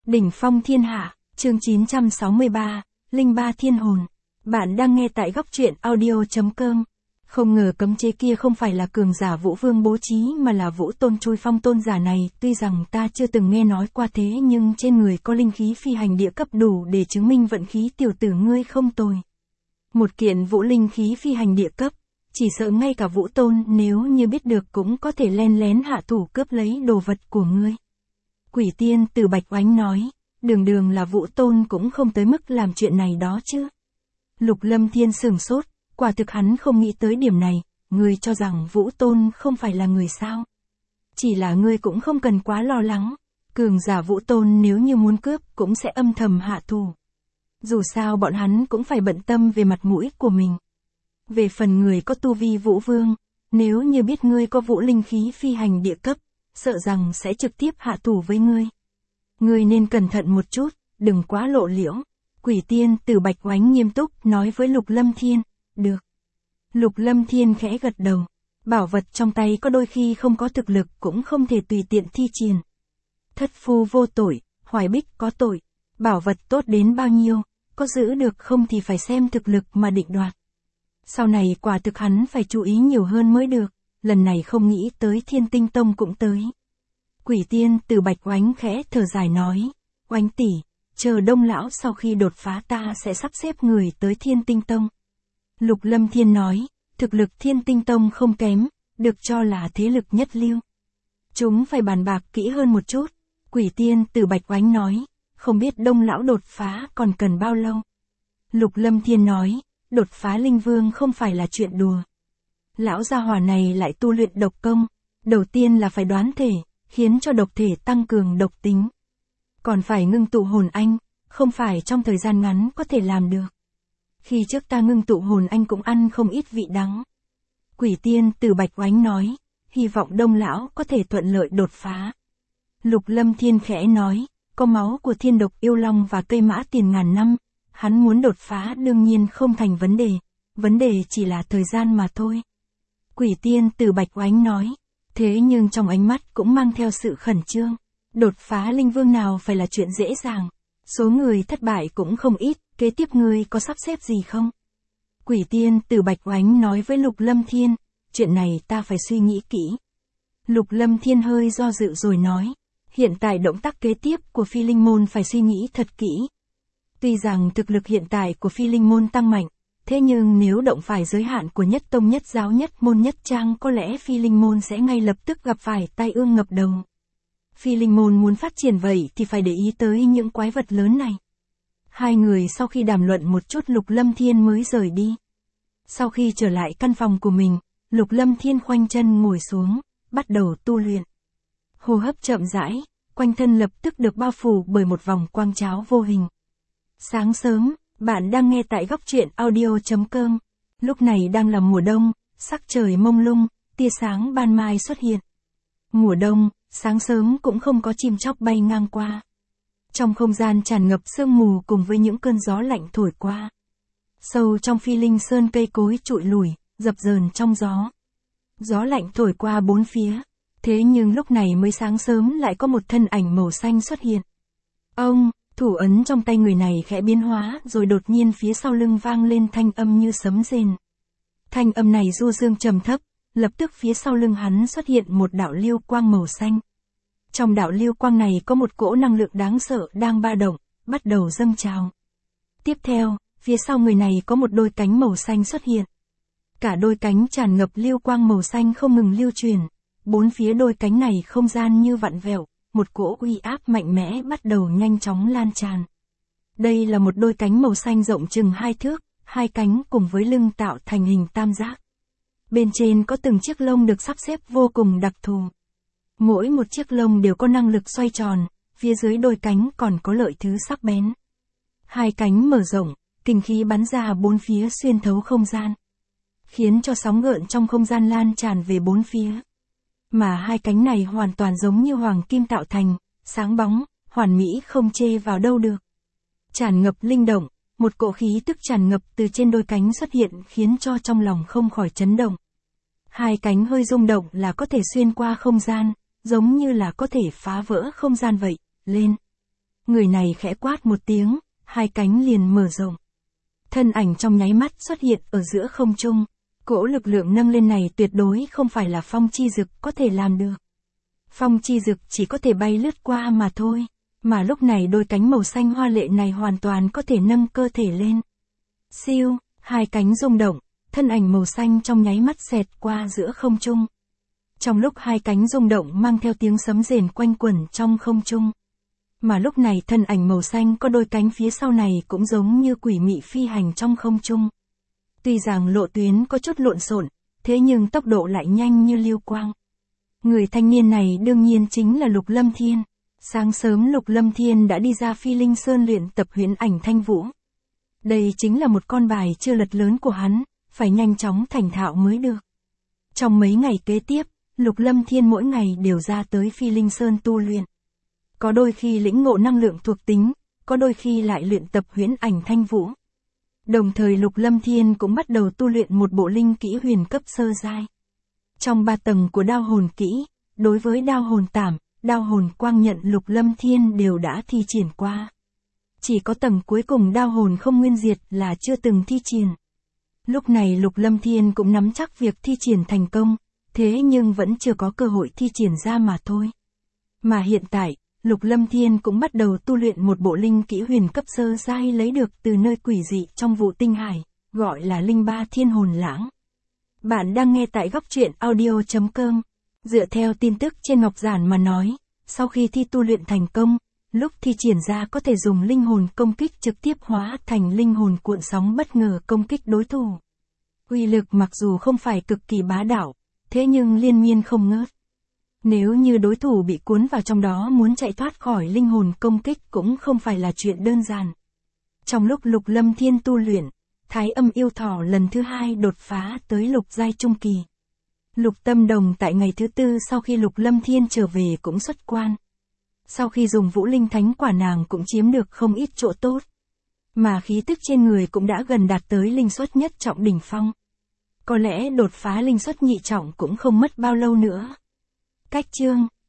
Đỉnh phong thiên hạ, chương 963, Linh ba thiên hồn. Bạn đang nghe tại góc truyện audio.com. Không ngờ cấm chế kia không phải là cường giả Vũ Vương bố trí mà là Vũ Tôn Chui Phong tôn giả này, tuy rằng ta chưa từng nghe nói qua thế nhưng trên người có linh khí phi hành địa cấp đủ để chứng minh vận khí tiểu tử ngươi không tồi. Một kiện vũ linh khí phi hành địa cấp, chỉ sợ ngay cả Vũ Tôn nếu như biết được cũng có thể len lén hạ thủ cướp lấy đồ vật của ngươi. Quỷ tiên Từ Bạch Oánh nói, đường là Vũ Tôn cũng không tới mức làm chuyện này đó chứ. Lục Lâm Thiên sửng sốt, quả thực hắn không nghĩ tới điểm này, ngươi cho rằng Vũ Tôn không phải là người sao. Chỉ là ngươi cũng không cần quá lo lắng, cường giả Vũ Tôn nếu như muốn cướp cũng sẽ âm thầm hạ thủ. Dù sao bọn hắn cũng phải bận tâm về mặt mũi của mình. Về phần người có tu vi Vũ Vương, nếu như biết ngươi có vũ linh khí phi hành địa cấp, sợ rằng sẽ trực tiếp hạ thủ với ngươi. Ngươi nên cẩn thận một chút, đừng quá lộ liễu. Quỷ tiên Từ Bạch Oánh nghiêm túc nói với Lục Lâm Thiên, được. Lục Lâm Thiên khẽ gật đầu, bảo vật trong tay có đôi khi không có thực lực cũng không thể tùy tiện thi triển. Thất phu vô tội, Hoài Bích có tội, bảo vật tốt đến bao nhiêu, có giữ được không thì phải xem thực lực mà định đoạt. Sau này quả thực hắn phải chú ý nhiều hơn mới được, lần này không nghĩ tới Thiên Tinh Tông cũng tới. Quỷ tiên Từ Bạch Oánh khẽ thở dài nói, Oánh tỷ, chờ Đông lão sau khi đột phá ta sẽ sắp xếp người tới Thiên Tinh Tông. Lục Lâm Thiên nói, thực lực Thiên Tinh Tông không kém, được cho là thế lực nhất lưu. Chúng phải bàn bạc kỹ hơn một chút. Quỷ tiên Từ Bạch Oánh nói, không biết Đông lão đột phá còn cần bao lâu. Lục Lâm Thiên nói, đột phá linh vương không phải là chuyện đùa. Lão gia hỏa này lại tu luyện độc công, đầu tiên là phải đoán thể, khiến cho độc thể tăng cường độc tính. Còn phải ngưng tụ hồn anh, không phải trong thời gian ngắn có thể làm được. Khi trước ta ngưng tụ hồn anh cũng ăn không ít vị đắng. Quỷ tiên Từ Bạch Oánh nói, hy vọng Đông lão có thể thuận lợi đột phá. Lục Lâm Thiên khẽ nói, có máu của thiên độc yêu long và cây mã tiền ngàn năm, hắn muốn đột phá đương nhiên không thành vấn đề chỉ là thời gian mà thôi. Quỷ tiên Từ Bạch Oánh nói, thế nhưng trong ánh mắt cũng mang theo sự khẩn trương. Đột phá linh vương nào phải là chuyện dễ dàng. Số người thất bại cũng không ít, kế tiếp ngươi có sắp xếp gì không? Quỷ tiên Từ Bạch Oánh nói với Lục Lâm Thiên, chuyện này ta phải suy nghĩ kỹ. Lục Lâm Thiên hơi do dự rồi nói, hiện tại động tác kế tiếp của Phi Linh Môn phải suy nghĩ thật kỹ. Tuy rằng thực lực hiện tại của Phi Linh Môn tăng mạnh, thế nhưng nếu động phải giới hạn của nhất tông nhất giáo nhất môn nhất trang có lẽ Phi Linh Môn sẽ ngay lập tức gặp phải tai ương ngập đầu. Phi Linh Môn muốn phát triển vậy thì phải để ý tới những quái vật lớn này. Hai người sau khi đàm luận một chút Lục Lâm Thiên mới rời đi. Sau khi trở lại căn phòng của mình, Lục Lâm Thiên khoanh chân ngồi xuống, bắt đầu tu luyện. Hô hấp chậm rãi, quanh thân lập tức được bao phủ bởi một vòng quang cháo vô hình. Sáng sớm, bạn đang nghe tại góc truyện audio.com. Lúc này đang là mùa đông, sắc trời mông lung, tia sáng ban mai xuất hiện. Mùa đông, sáng sớm cũng không có chim chóc bay ngang qua. Trong không gian tràn ngập sương mù cùng với những cơn gió lạnh thổi qua. Sâu trong Phi Linh Sơn cây cối trụi lủi, dập dờn trong gió. Gió lạnh thổi qua bốn phía. Thế nhưng lúc này mới sáng sớm lại có một thân ảnh màu xanh xuất hiện. Ông, thủ ấn trong tay người này khẽ biến hóa rồi đột nhiên phía sau lưng vang lên thanh âm như sấm rền. Thanh âm này du dương trầm thấp, lập tức phía sau lưng hắn xuất hiện một đạo lưu quang màu xanh. Trong đạo lưu quang này có một cỗ năng lượng đáng sợ đang ba động, bắt đầu dâng trào. Tiếp theo, phía sau người này có một đôi cánh màu xanh xuất hiện. Cả đôi cánh tràn ngập lưu quang màu xanh không ngừng lưu truyền. Bốn phía đôi cánh này không gian như vặn vẹo, một cỗ uy áp mạnh mẽ bắt đầu nhanh chóng lan tràn. Đây là một đôi cánh màu xanh rộng chừng 2 thước, hai cánh cùng với lưng tạo thành hình tam giác. Bên trên có từng chiếc lông được sắp xếp vô cùng đặc thù. Mỗi một chiếc lông đều có năng lực xoay tròn, phía dưới đôi cánh còn có lợi thứ sắc bén. Hai cánh mở rộng, kinh khí bắn ra bốn phía xuyên thấu không gian, khiến cho sóng gợn trong không gian lan tràn về bốn phía. Mà hai cánh này hoàn toàn giống như hoàng kim tạo thành, sáng bóng, hoàn mỹ không chê vào đâu được. Tràn ngập linh động, một cỗ khí tức tràn ngập từ trên đôi cánh xuất hiện khiến cho trong lòng không khỏi chấn động. Hai cánh hơi rung động là có thể xuyên qua không gian, giống như là có thể phá vỡ không gian vậy, lên. người này khẽ quát một tiếng, hai cánh liền mở rộng. Thân ảnh trong nháy mắt xuất hiện ở giữa không trung. Cỗ lực lượng nâng lên này tuyệt đối không phải là Phong Chi Dực có thể làm được. Phong Chi Dực chỉ có thể bay lướt qua mà thôi. Mà lúc này đôi cánh màu xanh hoa lệ này hoàn toàn có thể nâng cơ thể lên. Siêu, hai cánh rung động, thân ảnh màu xanh trong nháy mắt xẹt qua giữa không trung. Trong lúc hai cánh rung động mang theo tiếng sấm rền quanh quẩn trong không trung. Mà lúc này thân ảnh màu xanh có đôi cánh phía sau này cũng giống như quỷ mị phi hành trong không trung. Tuy rằng lộ tuyến có chút lộn xộn, thế nhưng tốc độ lại nhanh như lưu quang. Người thanh niên này đương nhiên chính là Lục Lâm Thiên. Sáng sớm Lục Lâm Thiên đã đi ra Phi Linh Sơn luyện tập huyễn ảnh thanh vũ. Đây chính là một con bài chưa lật lớn của hắn, phải nhanh chóng thành thạo mới được. Trong mấy ngày kế tiếp, Lục Lâm Thiên mỗi ngày đều ra tới Phi Linh Sơn tu luyện. Có đôi khi lĩnh ngộ năng lượng thuộc tính, có đôi khi lại luyện tập huyễn ảnh thanh vũ. Đồng thời Lục Lâm Thiên cũng bắt đầu tu luyện một bộ linh kỹ huyền cấp sơ giai. Trong 3 tầng của đao hồn kỹ, đối với đao hồn tảm, đao hồn quang nhận Lục Lâm Thiên đều đã thi triển qua. Chỉ có tầng cuối cùng đao hồn không nguyên diệt là chưa từng thi triển. Lúc này Lục Lâm Thiên cũng nắm chắc việc thi triển thành công, thế nhưng vẫn chưa có cơ hội thi triển ra mà thôi. Mà hiện tại, Lục Lâm Thiên cũng bắt đầu tu luyện một bộ linh kỹ huyền cấp sơ giai lấy được từ nơi quỷ dị trong Vũ Tinh Hải, gọi là Linh Ba Thiên Hồn Lãng. Bạn đang nghe tại góc truyện audio.com. Dựa theo tin tức trên ngọc giản mà nói, sau khi thi tu luyện thành công, lúc thi triển ra có thể dùng linh hồn công kích trực tiếp hóa thành linh hồn cuộn sóng bất ngờ công kích đối thủ. Uy lực mặc dù không phải cực kỳ bá đạo, thế nhưng liên miên không ngớt. Nếu như đối thủ bị cuốn vào trong đó muốn chạy thoát khỏi linh hồn công kích cũng không phải là chuyện đơn giản. Trong lúc Lục Lâm Thiên tu luyện, Thái Âm Yêu Thỏ lần thứ 2 đột phá tới lục giai trung kỳ. Lục Tâm Đồng tại ngày thứ 4 sau khi Lục Lâm Thiên trở về cũng xuất quan. Sau khi dùng Vũ Linh Thánh Quả nàng cũng chiếm được không ít chỗ tốt. Mà khí tức trên người cũng đã gần đạt tới linh suất nhất trọng đỉnh phong. Có lẽ đột phá linh suất nhị trọng cũng không mất bao lâu nữa. Cách chương